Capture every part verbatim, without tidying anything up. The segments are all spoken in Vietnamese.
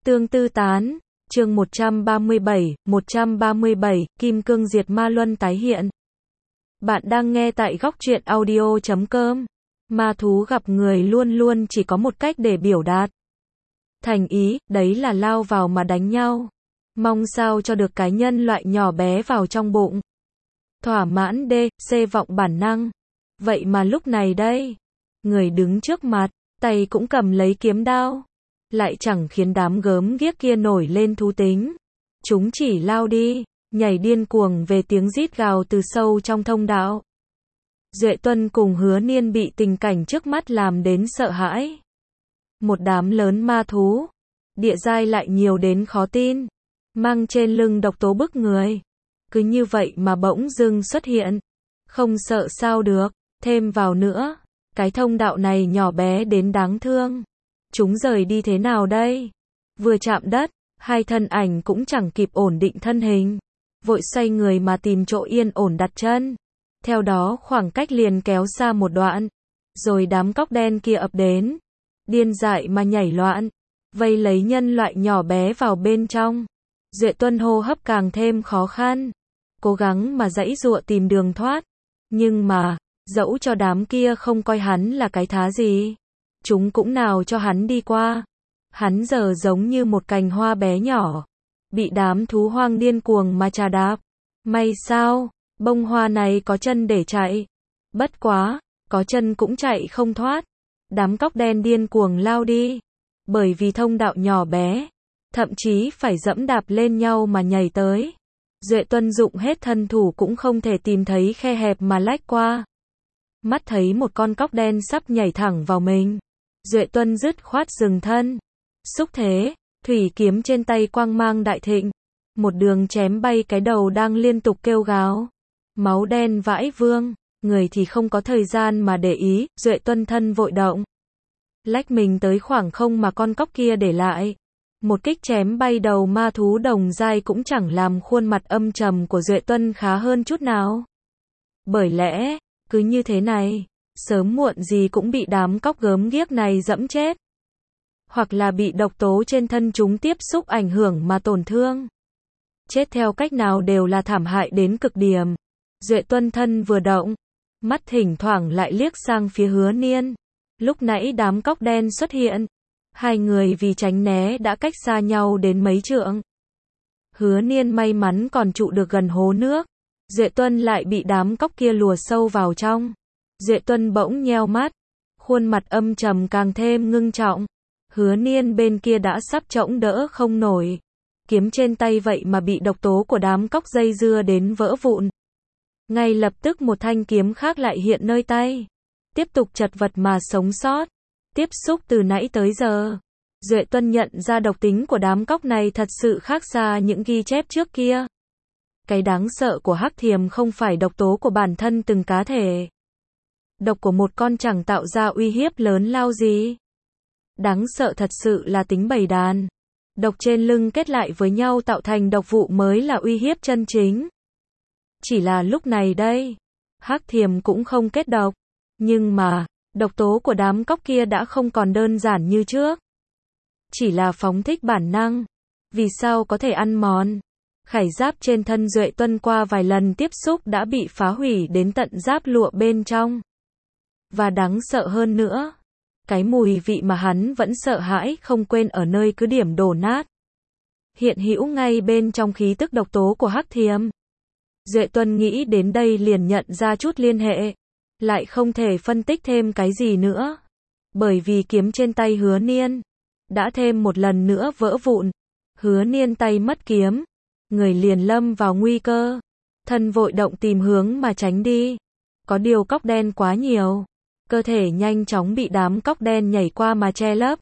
Tương Tư Tán, chương một trăm ba mươi bảy, một trăm ba mươi bảy, Kim Cương Diệt Ma Luân tái hiện. Bạn đang nghe tại góc truyện audio chấm com. Ma thú gặp người luôn luôn chỉ có một cách để biểu đạt thành ý, đấy là lao vào mà đánh nhau. Mong sao cho được cái nhân loại nhỏ bé vào trong bụng. Thỏa mãn đê, xê vọng bản năng. Vậy mà lúc này đây, người đứng trước mặt, tay cũng cầm lấy kiếm đao. Lại chẳng khiến đám gớm ghiếc kia nổi lên thú tính. Chúng chỉ lao đi, nhảy điên cuồng về tiếng rít gào từ sâu trong thông đạo. Duệ Tuân cùng Hứa Niên bị tình cảnh trước mắt làm đến sợ hãi. Một đám lớn ma thú, địa giai lại nhiều đến khó tin, mang trên lưng độc tố bức người. Cứ như vậy mà bỗng dưng xuất hiện, không sợ sao được, thêm vào nữa, cái thông đạo này nhỏ bé đến đáng thương. Chúng rời đi thế nào đây? Vừa chạm đất, hai thân ảnh cũng chẳng kịp ổn định thân hình, vội xoay người mà tìm chỗ yên ổn đặt chân. Theo đó khoảng cách liền kéo xa một đoạn, rồi đám cóc đen kia ập đến, điên dại mà nhảy loạn, vây lấy nhân loại nhỏ bé vào bên trong. Duệ Tuân hô hấp càng thêm khó khăn, cố gắng mà giãy giụa tìm đường thoát, nhưng mà, dẫu cho đám kia không coi hắn là cái thá gì, chúng cũng nào cho hắn đi qua. Hắn giờ giống như một cành hoa bé nhỏ, bị đám thú hoang điên cuồng mà chà đạp. May sao, bông hoa này có chân để chạy. Bất quá, có chân cũng chạy không thoát. Đám cóc đen điên cuồng lao đi. Bởi vì thông đạo nhỏ bé, thậm chí phải dẫm đạp lên nhau mà nhảy tới. Duệ Tuân dụng hết thân thủ cũng không thể tìm thấy khe hẹp mà lách qua. Mắt thấy một con cóc đen sắp nhảy thẳng vào mình, Duệ Tuân dứt khoát dừng thân. Xúc thế, thủy kiếm trên tay quang mang đại thịnh, một đường chém bay cái đầu đang liên tục kêu gào. Máu đen vãi vương, người thì không có thời gian mà để ý. Duệ Tuân thân vội động, lách mình tới khoảng không mà con cóc kia để lại. Một kích chém bay đầu ma thú đồng giai cũng chẳng làm khuôn mặt âm trầm của Duệ Tuân khá hơn chút nào. Bởi lẽ, cứ như thế này, sớm muộn gì cũng bị đám cóc gớm ghiếc này dẫm chết. Hoặc là bị độc tố trên thân chúng tiếp xúc ảnh hưởng mà tổn thương. Chết theo cách nào đều là thảm hại đến cực điểm. Duệ Tuân thân vừa động, mắt thỉnh thoảng lại liếc sang phía Hứa Niên. Lúc nãy đám cóc đen xuất hiện, hai người vì tránh né đã cách xa nhau đến mấy trượng. Hứa Niên may mắn còn trụ được gần hố nước. Duệ Tuân lại bị đám cóc kia lùa sâu vào trong. Duệ Tuân bỗng nheo mắt, khuôn mặt âm trầm càng thêm ngưng trọng. Hứa Niên bên kia đã sắp chõng đỡ không nổi. Kiếm trên tay vậy mà bị độc tố của đám cóc dây dưa đến vỡ vụn. Ngay lập tức một thanh kiếm khác lại hiện nơi tay. Tiếp tục chật vật mà sống sót. Tiếp xúc từ nãy tới giờ, Duệ Tuân nhận ra độc tính của đám cóc này thật sự khác xa những ghi chép trước kia. Cái đáng sợ của hắc thiềm không phải độc tố của bản thân từng cá thể. Độc của một con chẳng tạo ra uy hiếp lớn lao gì. Đáng sợ thật sự là tính bầy đàn. Độc trên lưng kết lại với nhau tạo thành độc vụ mới là uy hiếp chân chính. Chỉ là lúc này đây, hắc thiềm cũng không kết độc. Nhưng mà, độc tố của đám cóc kia đã không còn đơn giản như trước. Chỉ là phóng thích bản năng. Vì sao có thể ăn mòn? Khải giáp trên thân Duệ Tuân qua vài lần tiếp xúc đã bị phá hủy đến tận giáp lụa bên trong. Và đáng sợ hơn nữa, cái mùi vị mà hắn vẫn sợ hãi không quên ở nơi cứ điểm đổ nát. Hiện hữu ngay bên trong khí tức độc tố của hắc thiềm. Duệ Tuân nghĩ đến đây liền nhận ra chút liên hệ. Lại không thể phân tích thêm cái gì nữa. Bởi vì kiếm trên tay Hứa Niên đã thêm một lần nữa vỡ vụn. Hứa Niên tay mất kiếm, người liền lâm vào nguy cơ. Thân vội động tìm hướng mà tránh đi. Có điều cóc đen quá nhiều, cơ thể nhanh chóng bị đám cóc đen nhảy qua mà che lấp.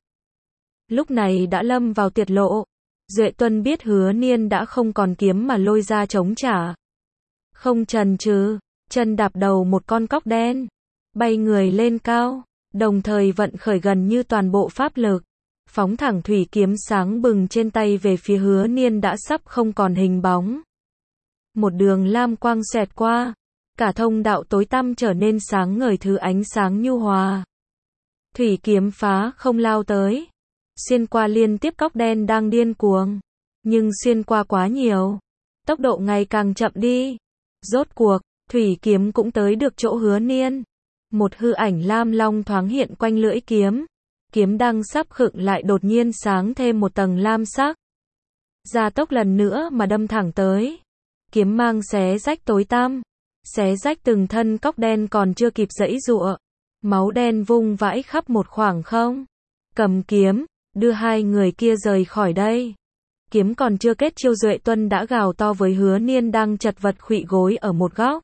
Lúc này đã lâm vào tuyệt lộ. Duệ Tuân biết Hứa Niên đã không còn kiếm mà lôi ra chống trả. Không chần chừ, chân đạp đầu một con cóc đen, bay người lên cao, đồng thời vận khởi gần như toàn bộ pháp lực, phóng thẳng thủy kiếm sáng bừng trên tay về phía Hứa Niên đã sắp không còn hình bóng. Một đường lam quang xẹt qua, cả thông đạo tối tăm trở nên sáng ngời thứ ánh sáng nhu hòa. Thủy kiếm phá không lao tới, xuyên qua liên tiếp cóc đen đang điên cuồng. Nhưng xuyên qua quá nhiều, tốc độ ngày càng chậm đi. Rốt cuộc, thủy kiếm cũng tới được chỗ Hứa Niên. Một hư ảnh lam long thoáng hiện quanh lưỡi kiếm. Kiếm đang sắp khựng lại đột nhiên sáng thêm một tầng lam sắc. Gia tốc lần nữa mà đâm thẳng tới. Kiếm mang xé rách tối tăm. Xé rách từng thân cóc đen còn chưa kịp giãy giụa. Máu đen vung vãi khắp một khoảng không. Cầm kiếm, đưa hai người kia rời khỏi đây. Kiếm còn chưa kết chiêu Duệ Tuân đã gào to với Hứa Niên đang chật vật khuỵu gối ở một góc.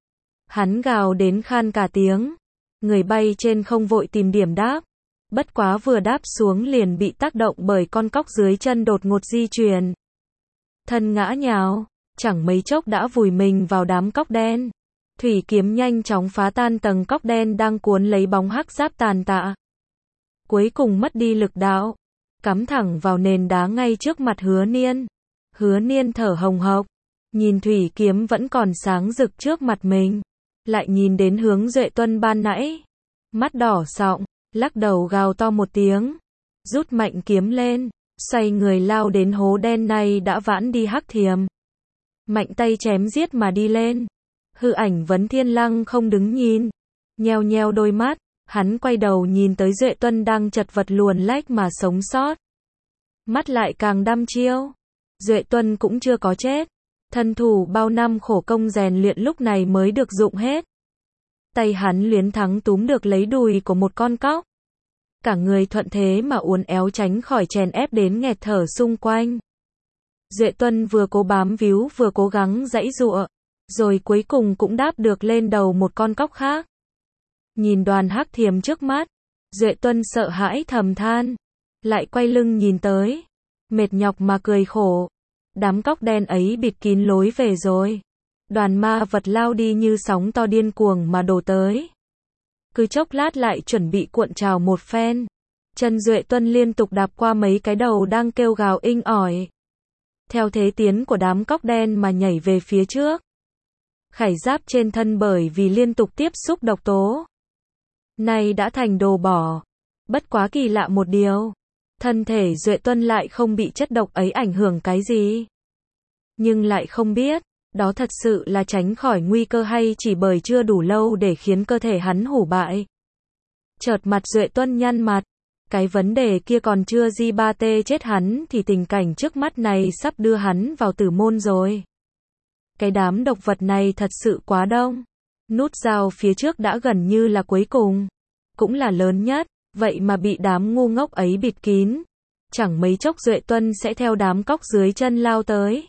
Hắn gào đến khan cả tiếng. Người bay trên không vội tìm điểm đáp. Bất quá vừa đáp xuống liền bị tác động bởi con cóc dưới chân đột ngột di chuyển. Thân ngã nhào, chẳng mấy chốc đã vùi mình vào đám cóc đen. Thủy kiếm nhanh chóng phá tan tầng cóc đen đang cuốn lấy bóng hắc giáp tàn tạ. Cuối cùng mất đi lực đạo, cắm thẳng vào nền đá ngay trước mặt Hứa Niên. Hứa Niên thở hồng hộc, nhìn thủy kiếm vẫn còn sáng rực trước mặt mình, lại nhìn đến hướng Duệ Tuân ban nãy, mắt đỏ sọng, lắc đầu gào to một tiếng, rút mạnh kiếm lên, xoay người lao đến hố đen này đã vãn đi hắc thiềm. Mạnh tay chém giết mà đi lên. Hư ảnh Vấn Thiên Lăng không đứng nhìn, nheo nheo đôi mắt, hắn quay đầu nhìn tới Duệ Tuân đang chật vật luồn lách mà sống sót. Mắt lại càng đăm chiêu. Duệ Tuân cũng chưa có chết. Thân thủ bao năm khổ công rèn luyện lúc này mới được dụng hết. Tay hắn luyến thắng túm được lấy đùi của một con cóc. Cả người thuận thế mà uốn éo tránh khỏi chèn ép đến nghẹt thở xung quanh. Duệ Tuân vừa cố bám víu vừa cố gắng giãy giụa, rồi cuối cùng cũng đáp được lên đầu một con cóc khác. Nhìn đoàn hắc thiềm trước mắt, Duệ Tuân sợ hãi thầm than, lại quay lưng nhìn tới, mệt nhọc mà cười khổ. Đám cóc đen ấy bịt kín lối về rồi. Đoàn ma vật lao đi như sóng to điên cuồng mà đổ tới. Cứ chốc lát lại chuẩn bị cuộn trào một phen. Chân Duệ Tuân liên tục đạp qua mấy cái đầu đang kêu gào inh ỏi. Theo thế tiến của đám cóc đen mà nhảy về phía trước. Khải giáp trên thân bởi vì liên tục tiếp xúc độc tố, nay đã thành đồ bỏ. Bất quá kỳ lạ một điều, thân thể Duệ Tuân lại không bị chất độc ấy ảnh hưởng cái gì. Nhưng lại không biết, đó thật sự là tránh khỏi nguy cơ hay chỉ bởi chưa đủ lâu để khiến cơ thể hắn hủ bại. Chợt mặt Duệ Tuân nhăn mặt, cái vấn đề kia còn chưa di ba tê chết hắn thì tình cảnh trước mắt này sắp đưa hắn vào tử môn rồi. Cái đám độc vật này thật sự quá đông. Nút giao phía trước đã gần như là cuối cùng, cũng là lớn nhất, vậy mà bị đám ngu ngốc ấy bịt kín. Chẳng mấy chốc Duệ Tuân sẽ theo đám cóc dưới chân lao tới.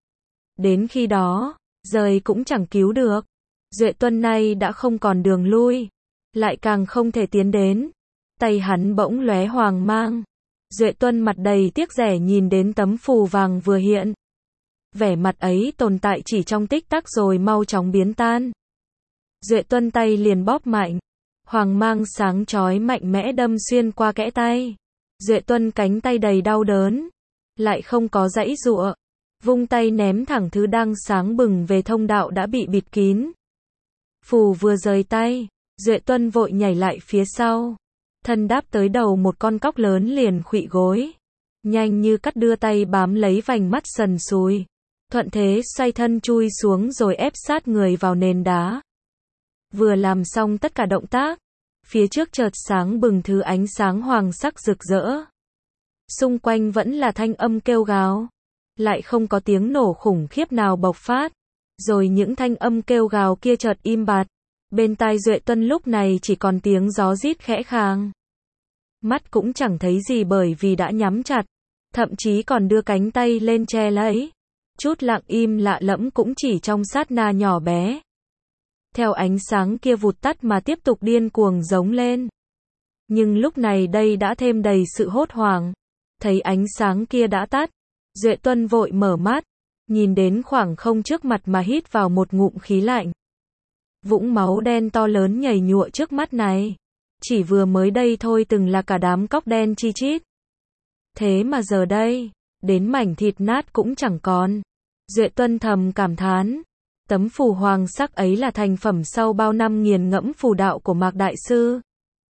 Đến khi đó, rời cũng chẳng cứu được. Duệ Tuân này đã không còn đường lui, lại càng không thể tiến đến. Tay hắn bỗng lóe hoàng mang. Duệ Tuân mặt đầy tiếc rẻ nhìn đến tấm phù vàng vừa hiện. Vẻ mặt ấy tồn tại chỉ trong tích tắc rồi mau chóng biến tan. Duệ Tuân tay liền bóp mạnh. Hoàng mang sáng chói mạnh mẽ đâm xuyên qua kẽ tay. Duệ Tuân cánh tay đầy đau đớn, lại không có giãy giụa, vung tay ném thẳng thứ đang sáng bừng về thông đạo đã bị bịt kín. Phù vừa rời tay, Duệ Tuân vội nhảy lại phía sau, thân đáp tới đầu một con cóc lớn liền khuỵu gối, nhanh như cắt đưa tay bám lấy vành mắt sần sùi, thuận thế xoay thân chui xuống rồi ép sát người vào nền đá. Vừa làm xong tất cả động tác, phía trước chợt sáng bừng thứ ánh sáng hoàng sắc rực rỡ. Xung quanh vẫn là thanh âm kêu gào, lại không có tiếng nổ khủng khiếp nào bộc phát. Rồi những thanh âm kêu gào kia chợt im bặt. Bên tai Duệ Tuân lúc này chỉ còn tiếng gió rít khẽ khàng. Mắt cũng chẳng thấy gì bởi vì đã nhắm chặt, thậm chí còn đưa cánh tay lên che lấy. Chút lặng im lạ lẫm cũng chỉ trong sát na nhỏ bé. Theo ánh sáng kia vụt tắt mà tiếp tục điên cuồng giống lên. Nhưng lúc này đây đã thêm đầy sự hốt hoảng. Thấy ánh sáng kia đã tắt, Duệ Tuân vội mở mắt, nhìn đến khoảng không trước mặt mà hít vào một ngụm khí lạnh. Vũng máu đen to lớn nhầy nhụa trước mắt này, chỉ vừa mới đây thôi từng là cả đám cóc đen chi chít. Thế mà giờ đây, đến mảnh thịt nát cũng chẳng còn. Duệ Tuân thầm cảm thán, tấm phù hoàng sắc ấy là thành phẩm sau bao năm nghiền ngẫm phù đạo của Mạc Đại Sư.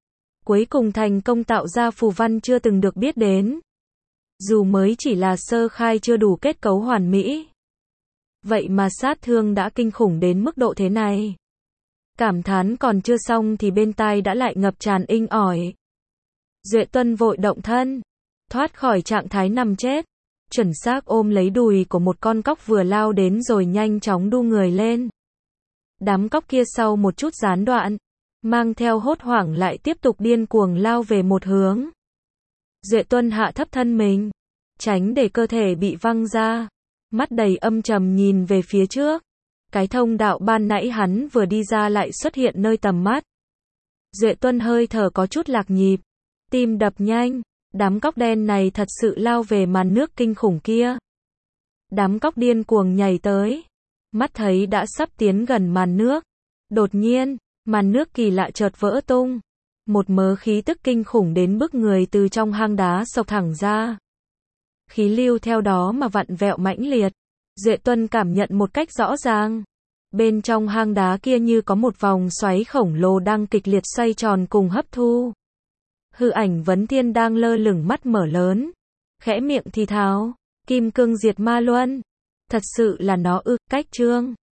cuối cùng thành công tạo ra phù văn chưa từng được biết đến. Dù mới chỉ là sơ khai chưa đủ kết cấu hoàn mỹ. Vậy mà sát thương đã kinh khủng đến mức độ thế này. Cảm thán còn chưa xong thì bên tai đã lại ngập tràn inh ỏi. Duệ Tuân vội động thân, thoát khỏi trạng thái nằm chết, chuẩn xác ôm lấy đùi của một con cóc vừa lao đến rồi nhanh chóng đu người lên. Đám cóc kia sau một chút gián đoạn, mang theo hốt hoảng lại tiếp tục điên cuồng lao về một hướng. Duệ Tuân hạ thấp thân mình, tránh để cơ thể bị văng ra, mắt đầy âm trầm nhìn về phía trước. Cái thông đạo ban nãy hắn vừa đi ra lại xuất hiện nơi tầm mắt. Duệ Tuân hơi thở có chút lạc nhịp, tim đập nhanh, đám cóc đen này thật sự lao về màn nước kinh khủng kia. Đám cóc điên cuồng nhảy tới, mắt thấy đã sắp tiến gần màn nước. Đột nhiên, màn nước kỳ lạ chợt vỡ tung. Một mớ khí tức kinh khủng đến bức người từ trong hang đá xộc thẳng ra. Khí lưu theo đó mà vặn vẹo mãnh liệt. Duệ Tuân cảm nhận một cách rõ ràng. Bên trong hang đá kia như có một vòng xoáy khổng lồ đang kịch liệt xoay tròn cùng hấp thu. Hư ảnh Vấn Thiên đang lơ lửng mắt mở lớn, khẽ miệng thì thào, Kim Cương Diệt Ma Luân. Thật sự là nó ư, cách chương.